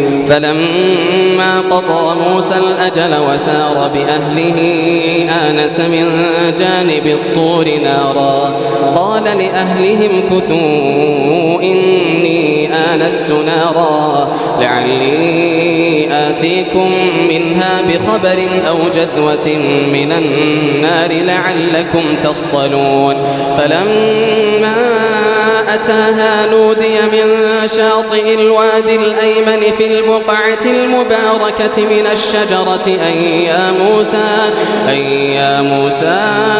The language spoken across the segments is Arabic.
فلما قضى موسى الأجل وسار بأهله آنس من جانب الطور نارا قال لأهلهم كثوا إني آنست نارا لعلي آتيكم منها بخبر أو جذوة من النار لعلكم تصطلون فلما أتاها نودي من شاطئ الوادي الأيمن في البقعة المباركة من الشجرة أي يا موسى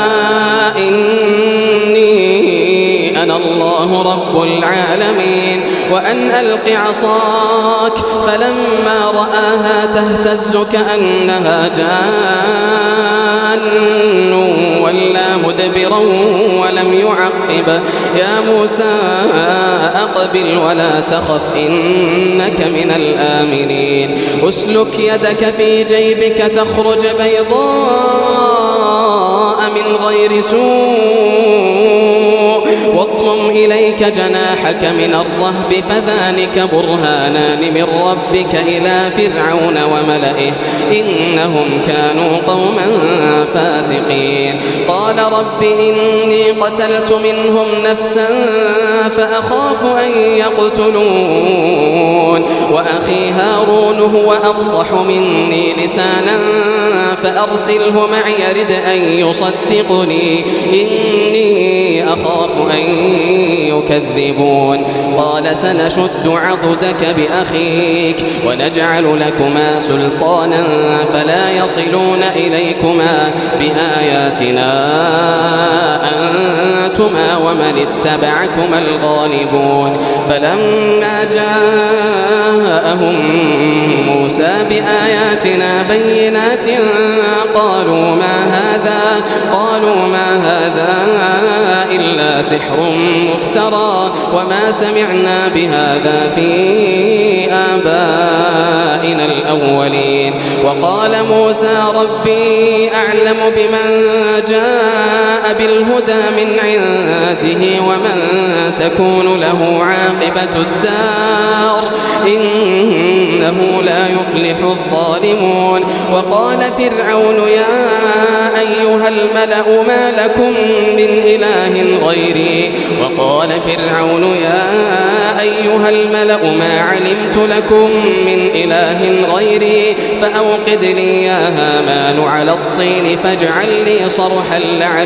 إني أنا الله رب العالمين وأن ألق عصاك فلما رآها تهتز كأنها جان ولا مدبرا ولم يعقب يا موسى أقبل ولا تخف إنك من الآمنين أسلك يدك في جيبك تخرج بيضاء من غير سوء واضمم إليك جناحك من الرهب فذلك برهانان من ربك إلى فرعون وملئه إنهم كانوا قوما فاسقين قال رب إني قتلت منهم نفسا فأخاف أن يقتلون وأخي هارون هو أفصح مني لسانا فأرسله معي يرد أن يصدقني إني أخاف أن يكذبون قال سنشد عضدك بأخيك ونجعل لكما سلطانا فلا يصلون إليكما بآياتنا أنتما ومن اتبعكما الغالبون فلما جاءهم موسى بآياتنا بينات قالوا ما هذا إلا سحر مفترى وما سمعنا بهذا في آبائنا الأولين وقال موسى ربي أعلم بمن جاء بالهدى من عنده ومن تكون له عاقبة الدار إنه لا يفلح الظالمون وقال فرعون يا أيها الملأ ما لكم من إله غيري وقال فرعون يا أيها الملأ ما علمت لكم من إله غيري فأوقد لي يا هامان على الطين فاجعل لي صرحا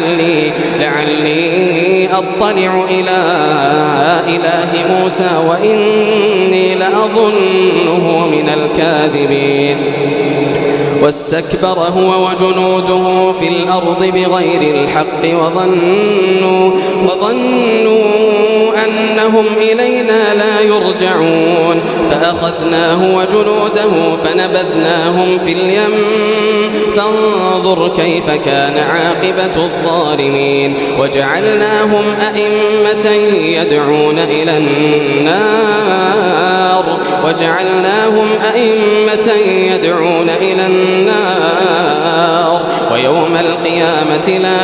لعلي أطلع إلى إله موسى وإني لأظنه من الكاذبين واستكبر هو وجنوده في الأرض بغير الحق وظنوا أنهم إلينا لا يرجعون فأخذناه وجنوده فنبذناهم في اليم فانظر كيف كان عاقبة الظالمين وجعلناهم أئمة يدعون إلى النار ويوم القيامة لا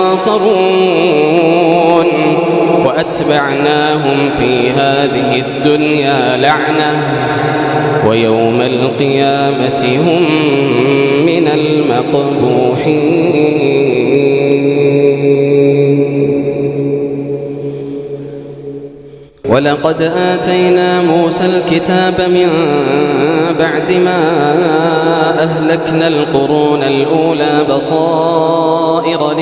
ينصرون وأتبعناهم في هذه الدنيا لعنة ويوم القيامة هم من المقبوحين ولقد آتينا موسى الكتاب من بعد ما أهلكنا القرون الأولى بصائر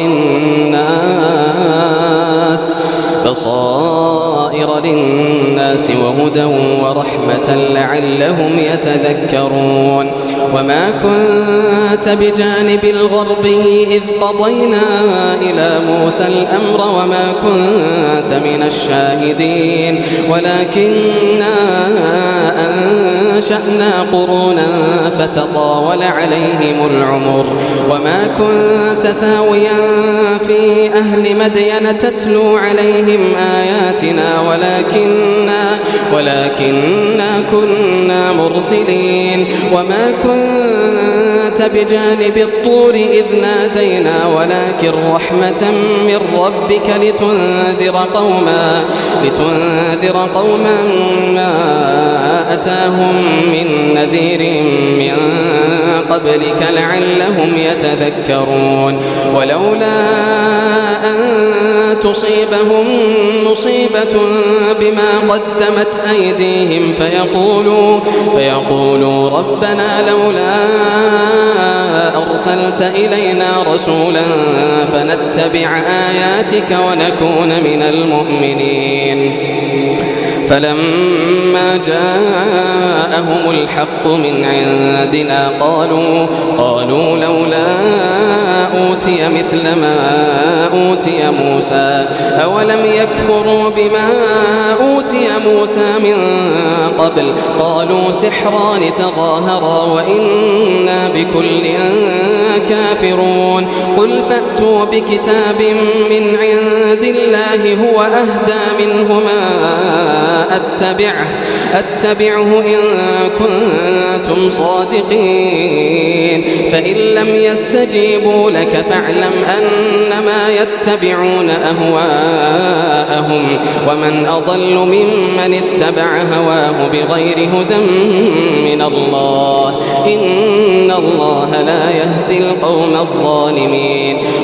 للناس وهدى ورحمة لعلهم يتذكرون وما كنت بجانب الغربي إذ قضينا إلى موسى الأمر وما كنت من الشاهدين ولكننا أنشأنا قرونا فتطاول عليهم العمر وما كنت ثاويا في أهل مدين تتلو عليهم آياتنا ولكننا كنا مرسلين وما كنت بجانب الطور إذ نادينا ولكن رحمة من ربك لتنذر قوما ما أتاهم من نذير من قبلك لعلهم يتذكرون ولولا أن تصيبهم مصيبة بما قدمت أيديهم فيقولوا ربنا لولا أرسلت إلينا رسولا فنتبع آياتك ونكون من المؤمنين فلما جاءهم الحق من عندنا قالوا لولا أوتي مثل ما أوتي موسى أولم يكفروا بما أوتي موسى من قبل قالوا سحران تظاهرا وإنا بكل كافرون قل فأتوا بكتاب من عند الله هو أهدى منهما أتبعه إن كنتم صادقين فإن لم يستجيبوا لك فاعلم أنما يتبعون أهواءهم ومن أضل ممن اتبع هواه بغير هدى من الله إن الله لا يهدي القوم الظالمين